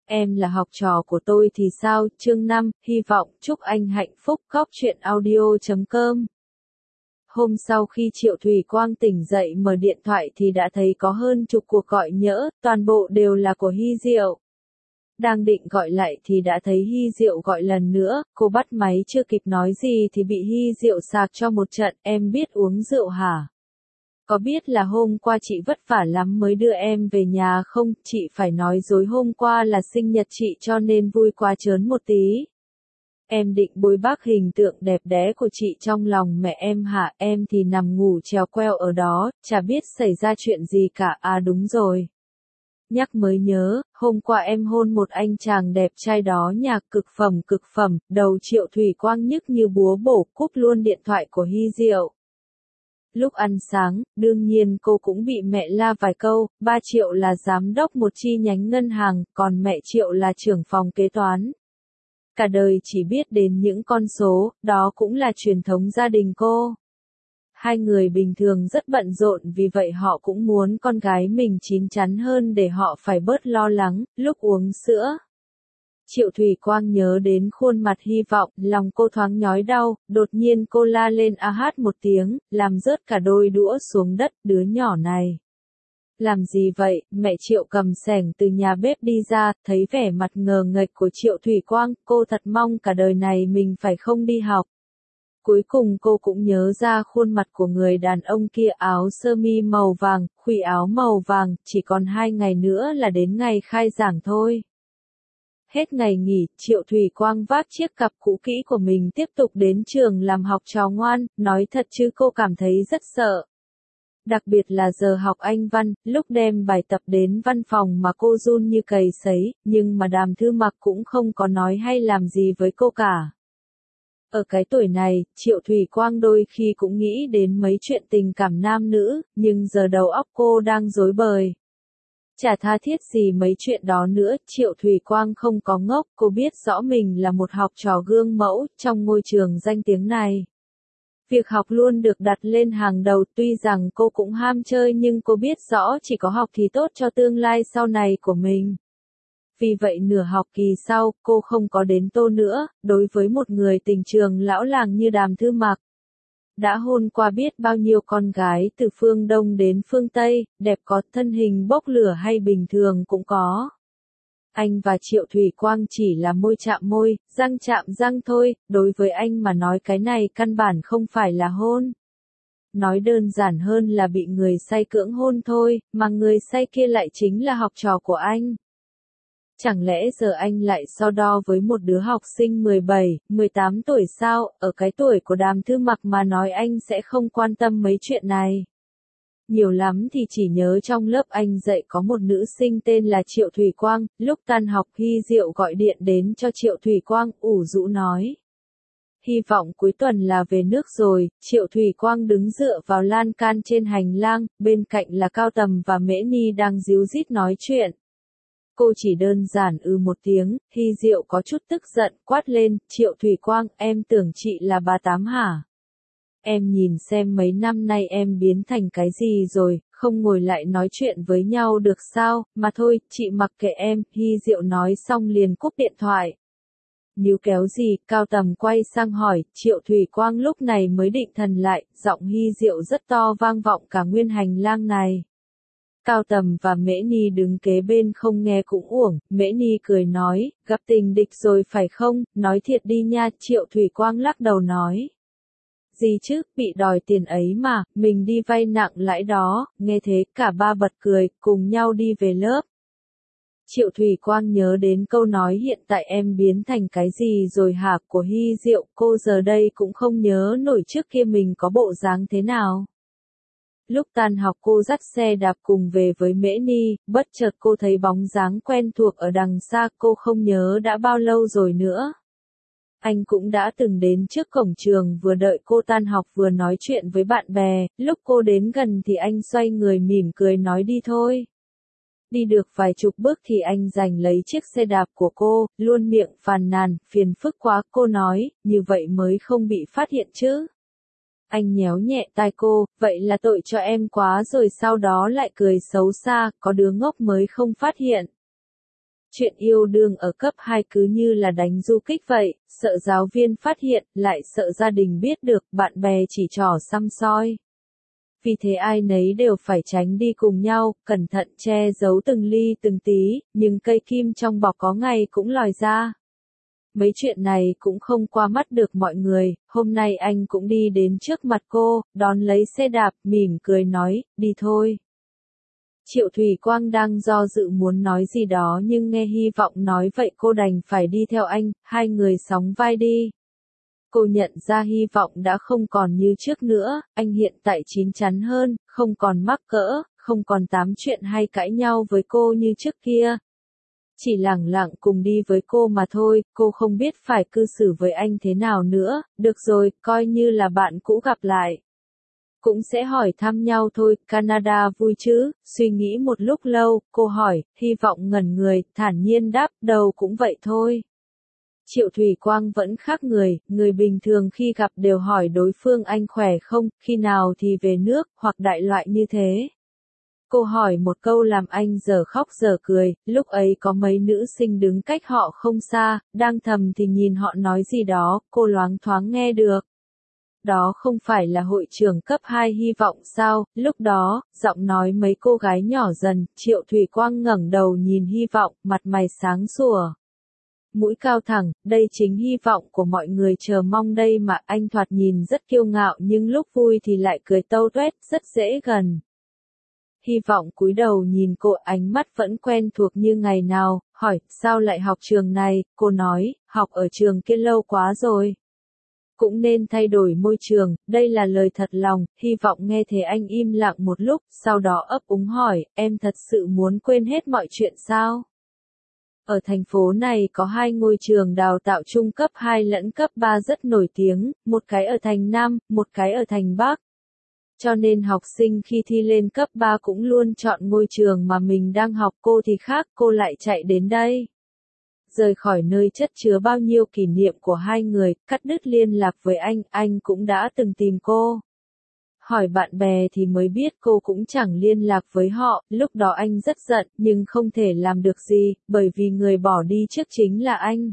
Em là học trò của tôi thì sao? Chương 5, hy vọng chúc anh hạnh phúc. Góc truyện audio.com. Hôm sau khi Triệu Thủy Quang tỉnh dậy mở điện thoại thì đã thấy có hơn chục cuộc gọi nhỡ, toàn bộ đều là của Hy Diệu. Đang định gọi lại thì đã thấy Hy Diệu gọi lần nữa, cô bắt máy chưa kịp nói gì thì bị Hy Diệu sạc cho một trận. Em biết uống rượu hả? Có biết là hôm qua chị vất vả lắm mới đưa em về nhà không? Chị phải nói dối hôm qua là sinh nhật chị cho nên vui quá trớn một tí. Em định bôi bác hình tượng đẹp đẽ của chị trong lòng mẹ em hả? Em thì nằm ngủ trèo queo ở đó, chả biết xảy ra chuyện gì cả. À đúng rồi. Nhắc mới nhớ, hôm qua em hôn một anh chàng đẹp trai đó nhà cực phẩm, đầu Triệu Thủy Quang nhức như búa bổ, cúp luôn điện thoại của Hy Diệu. Lúc ăn sáng, đương nhiên cô cũng bị mẹ la vài câu, ba Triệu là giám đốc một chi nhánh ngân hàng, còn mẹ Triệu là trưởng phòng kế toán. Cả đời chỉ biết đến những con số, đó cũng là truyền thống gia đình cô. Hai người bình thường rất bận rộn vì vậy họ cũng muốn con gái mình chín chắn hơn để họ phải bớt lo lắng, lúc uống sữa. Triệu Thủy Quang nhớ đến khuôn mặt hy vọng, lòng cô thoáng nhói đau, đột nhiên cô la lên a hát một tiếng, làm rớt cả đôi đũa xuống đất, đứa nhỏ này. Làm gì vậy? Mẹ Triệu cầm xẻng từ nhà bếp đi ra, thấy vẻ mặt ngờ nghệch của Triệu Thủy Quang, cô thật mong cả đời này mình phải không đi học. Cuối cùng cô cũng nhớ ra khuôn mặt của người đàn ông kia, áo sơ mi màu vàng, khuy áo màu vàng, chỉ còn 2 ngày nữa là đến ngày khai giảng thôi. Hết ngày nghỉ, Triệu Thủy Quang vác chiếc cặp cũ kỹ của mình tiếp tục đến trường làm học trò ngoan, nói thật chứ cô cảm thấy rất sợ. Đặc biệt là giờ học Anh văn, lúc đem bài tập đến văn phòng mà cô run như cầy sấy, nhưng mà Đàm Thư Mặc cũng không có nói hay làm gì với cô cả. Ở cái tuổi này, Triệu Thủy Quang đôi khi cũng nghĩ đến mấy chuyện tình cảm nam nữ, nhưng giờ đầu óc cô đang rối bời. Chả tha thiết gì mấy chuyện đó nữa, Triệu Thủy Quang không có ngốc, cô biết rõ mình là một học trò gương mẫu trong ngôi trường danh tiếng này. Việc học luôn được đặt lên hàng đầu, tuy rằng cô cũng ham chơi nhưng cô biết rõ chỉ có học thì tốt cho tương lai sau này của mình. Vì vậy nửa học kỳ sau, cô không có đến Tô nữa, đối với một người tình trường lão làng như Đàm Thư Mặc. Đã hôn qua biết bao nhiêu con gái từ phương Đông đến phương Tây, đẹp có thân hình bốc lửa hay bình thường cũng có. Anh và Triệu Thủy Quang chỉ là môi chạm răng thôi, đối với anh mà nói cái này căn bản không phải là hôn. Nói đơn giản hơn là bị người say cưỡng hôn thôi, mà người say kia lại chính là học trò của anh. Chẳng lẽ giờ anh lại so đo với một đứa học sinh 17, 18 tuổi sao? Ở cái tuổi của Đàm Thư Mặc mà nói anh sẽ không quan tâm mấy chuyện này. Nhiều lắm thì chỉ nhớ trong lớp anh dạy có một nữ sinh tên là Triệu Thủy Quang, lúc tan học Hy Diệu gọi điện đến cho Triệu Thủy Quang, ủ rũ nói. Hy vọng cuối tuần là về nước rồi. Triệu Thủy Quang đứng dựa vào lan can trên hành lang, bên cạnh là Cao Tầm và Mễ Ni đang díu dít nói chuyện. Cô chỉ đơn giản một tiếng, Hy Diệu có chút tức giận, quát lên, Triệu Thủy Quang, em tưởng chị là bà Tám hả? Em nhìn xem mấy năm nay em biến thành cái gì rồi, không ngồi lại nói chuyện với nhau được sao, mà thôi, chị mặc kệ em, Hy Diệu nói xong liền cúp điện thoại. Níu kéo gì, Cao Tầm quay sang hỏi, Triệu Thủy Quang lúc này mới định thần lại, giọng Hy Diệu rất to vang vọng cả nguyên hành lang này. Cao Tầm và Mễ Ni đứng kế bên không nghe cũng uổng, Mễ Ni cười nói, gặp tình địch rồi phải không, nói thiệt đi nha, Triệu Thủy Quang lắc đầu nói. Gì chứ, bị đòi tiền ấy mà, mình đi vay nặng lãi đó, nghe thế cả ba bật cười, cùng nhau đi về lớp. Triệu Thủy Quang nhớ đến câu nói hiện tại em biến thành cái gì rồi hả của Hy Diệu, cô giờ đây cũng không nhớ nổi trước kia mình có bộ dáng thế nào. Lúc tan học cô dắt xe đạp cùng về với Mễ Ni, bất chợt cô thấy bóng dáng quen thuộc ở đằng xa, cô không nhớ đã bao lâu rồi nữa. Anh cũng đã từng đến trước cổng trường vừa đợi cô tan học vừa nói chuyện với bạn bè, lúc cô đến gần thì anh xoay người mỉm cười nói đi thôi. Đi được vài chục bước thì anh giành lấy chiếc xe đạp của cô, luôn miệng phàn nàn, phiền phức quá, cô nói, như vậy mới không bị phát hiện chứ. Anh nhéo nhẹ tai cô, vậy là tội cho em quá rồi sau đó lại cười xấu xa, có đứa ngốc mới không phát hiện. Chuyện yêu đương ở cấp 2 cứ như là đánh du kích vậy, sợ giáo viên phát hiện, lại sợ gia đình biết được, bạn bè chỉ trỏ xăm soi. Vì thế ai nấy đều phải tránh đi cùng nhau, cẩn thận che giấu từng ly từng tí, nhưng cây kim trong bọc có ngày cũng lòi ra. Mấy chuyện này cũng không qua mắt được mọi người, hôm nay anh cũng đi đến trước mặt cô, đón lấy xe đạp, mỉm cười nói, đi thôi. Triệu Thủy Quang đang do dự muốn nói gì đó nhưng nghe Hy Vọng nói vậy cô đành phải đi theo anh, hai người sóng vai đi. Cô nhận ra Hy Vọng đã không còn như trước nữa, anh hiện tại chín chắn hơn, không còn mắc cỡ, không còn tám chuyện hay cãi nhau với cô như trước kia. Chỉ lẳng lặng cùng đi với cô mà thôi, cô không biết phải cư xử với anh thế nào nữa, được rồi, coi như là bạn cũ gặp lại. Cũng sẽ hỏi thăm nhau thôi, Canada vui chứ, suy nghĩ một lúc lâu, cô hỏi, Hy Vọng ngẩn người, thản nhiên đáp, đầu cũng vậy thôi. Triệu Thủy Quang vẫn khác người bình thường khi gặp đều hỏi đối phương anh khỏe không, khi nào thì về nước, hoặc đại loại như thế. Cô hỏi một câu làm anh giờ khóc giờ cười, lúc ấy có mấy nữ sinh đứng cách họ không xa, đang thầm thì nhìn họ nói gì đó, cô loáng thoáng nghe được. Đó không phải là hội trưởng cấp 2 Hy Vọng sao, lúc đó, giọng nói mấy cô gái nhỏ dần, Triệu Thủy Quang ngẩng đầu nhìn Hy Vọng, mặt mày sáng sủa. Mũi cao thẳng, đây chính hy vọng của mọi người chờ mong đây mà anh thoạt nhìn rất kiêu ngạo nhưng lúc vui thì lại cười tâu tuét, rất dễ gần. Hy Vọng cúi đầu nhìn cô, ánh mắt vẫn quen thuộc như ngày nào, hỏi, sao lại học trường này, cô nói, học ở trường kia lâu quá rồi. Cũng nên thay đổi môi trường, đây là lời thật lòng, Hy Vọng nghe thế anh im lặng một lúc, sau đó ấp úng hỏi, em thật sự muốn quên hết mọi chuyện sao? Ở thành phố này có hai ngôi trường đào tạo trung cấp 2 lẫn cấp 3 rất nổi tiếng, một cái ở thành Nam, một cái ở thành Bắc. Cho nên học sinh khi thi lên cấp 3 cũng luôn chọn ngôi trường mà mình đang học, cô thì khác, cô lại chạy đến đây. Rời khỏi nơi chất chứa bao nhiêu kỷ niệm của hai người, cắt đứt liên lạc với anh cũng đã từng tìm cô. Hỏi bạn bè thì mới biết cô cũng chẳng liên lạc với họ, lúc đó anh rất giận, nhưng không thể làm được gì, bởi vì người bỏ đi trước chính là anh.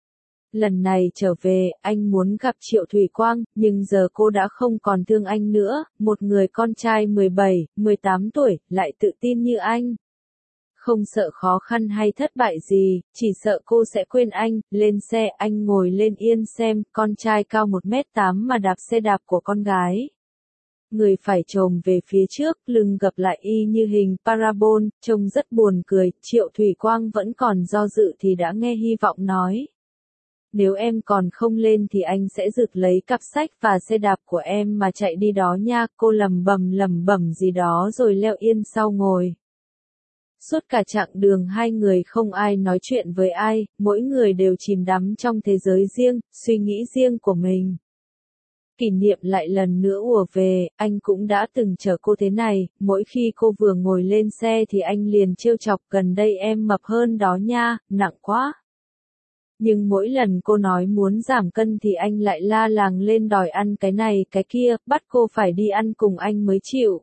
Lần này trở về, anh muốn gặp Triệu Thủy Quang, nhưng giờ cô đã không còn thương anh nữa, một người con trai 17, 18 tuổi, lại tự tin như anh. Không sợ khó khăn hay thất bại gì, chỉ sợ cô sẽ quên anh, lên xe anh ngồi lên yên xem, con trai cao 1m8 mà đạp xe đạp của con gái. Người phải chồm về phía trước, lưng gập lại y như hình parabol, trông rất buồn cười, Triệu Thủy Quang vẫn còn do dự thì đã nghe Hy Vọng nói. Nếu em còn không lên thì anh sẽ rực lấy cặp sách và xe đạp của em mà chạy đi đó nha, cô lẩm bẩm gì đó rồi leo yên sau ngồi. Suốt cả chặng đường hai người không ai nói chuyện với ai, mỗi người đều chìm đắm trong thế giới riêng, suy nghĩ riêng của mình. Kỷ niệm lại lần nữa ùa về, anh cũng đã từng chở cô thế này, mỗi khi cô vừa ngồi lên xe thì anh liền trêu chọc, gần đây em mập hơn đó nha, nặng quá. Nhưng mỗi lần cô nói muốn giảm cân thì anh lại la làng lên đòi ăn cái này cái kia, bắt cô phải đi ăn cùng anh mới chịu.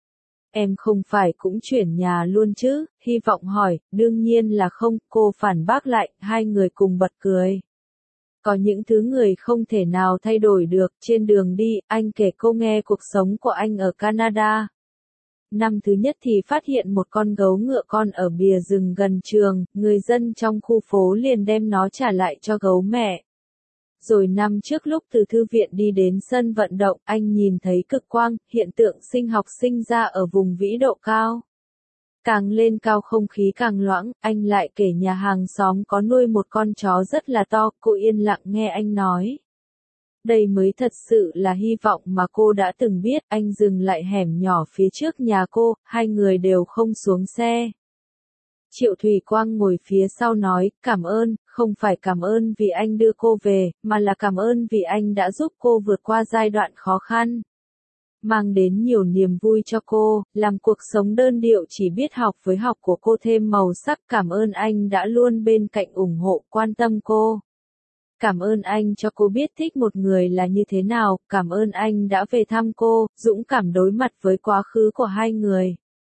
Em không phải cũng chuyển nhà luôn chứ, Hy Vọng hỏi, đương nhiên là không, cô phản bác lại, hai người cùng bật cười. Có những thứ người không thể nào thay đổi được, trên đường đi, anh kể cô nghe cuộc sống của anh ở Canada. Năm thứ nhất thì phát hiện một con gấu ngựa con ở bìa rừng gần trường, người dân trong khu phố liền đem nó trả lại cho gấu mẹ. Rồi năm trước lúc từ thư viện đi đến sân vận động, anh nhìn thấy cực quang, hiện tượng sinh học sinh ra ở vùng vĩ độ cao. Càng lên cao không khí càng loãng, anh lại kể nhà hàng xóm có nuôi một con chó rất là to, cô yên lặng nghe anh nói. Đây mới thật sự là hy vọng mà cô đã từng biết, anh dừng lại hẻm nhỏ phía trước nhà cô, hai người đều không xuống xe. Triệu Thủy Quang ngồi phía sau nói, cảm ơn, không phải cảm ơn vì anh đưa cô về, mà là cảm ơn vì anh đã giúp cô vượt qua giai đoạn khó khăn. Mang đến nhiều niềm vui cho cô, làm cuộc sống đơn điệu chỉ biết học với học của cô thêm màu sắc. Cảm ơn anh đã luôn bên cạnh ủng hộ, quan tâm cô. Cảm ơn anh cho cô biết thích một người là như thế nào, cảm ơn anh đã về thăm cô, dũng cảm đối mặt với quá khứ của hai người.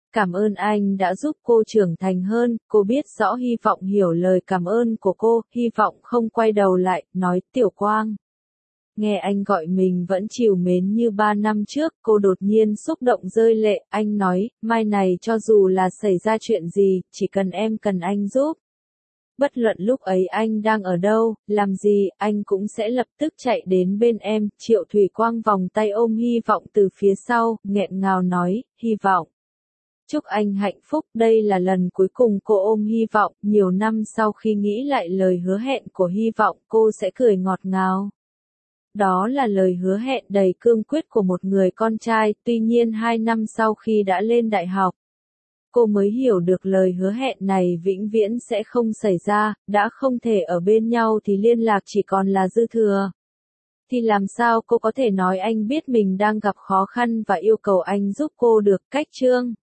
Cảm ơn anh đã giúp cô trưởng thành hơn, cô biết rõ Hy vọng hiểu lời cảm ơn của cô, Hy vọng không quay đầu lại, nói Tiểu Quang. Nghe anh gọi mình vẫn trìu mến như 3 năm trước, cô đột nhiên xúc động rơi lệ, anh nói, mai này cho dù là xảy ra chuyện gì, chỉ cần em cần anh giúp. Bất luận lúc ấy anh đang ở đâu, làm gì, anh cũng sẽ lập tức chạy đến bên em, Triệu Thủy Quang vòng tay ôm Hy vọng từ phía sau, nghẹn ngào nói, Hy vọng. Chúc anh hạnh phúc, đây là lần cuối cùng cô ôm Hy vọng, nhiều năm sau khi nghĩ lại lời hứa hẹn của Hy vọng cô sẽ cười ngọt ngào. Đó là lời hứa hẹn đầy cương quyết của một người con trai, tuy nhiên 2 năm sau khi đã lên đại học, cô mới hiểu được lời hứa hẹn này vĩnh viễn sẽ không xảy ra, đã không thể ở bên nhau thì liên lạc chỉ còn là dư thừa. Thì làm sao cô có thể nói anh biết mình đang gặp khó khăn và yêu cầu anh giúp cô được, cách chương.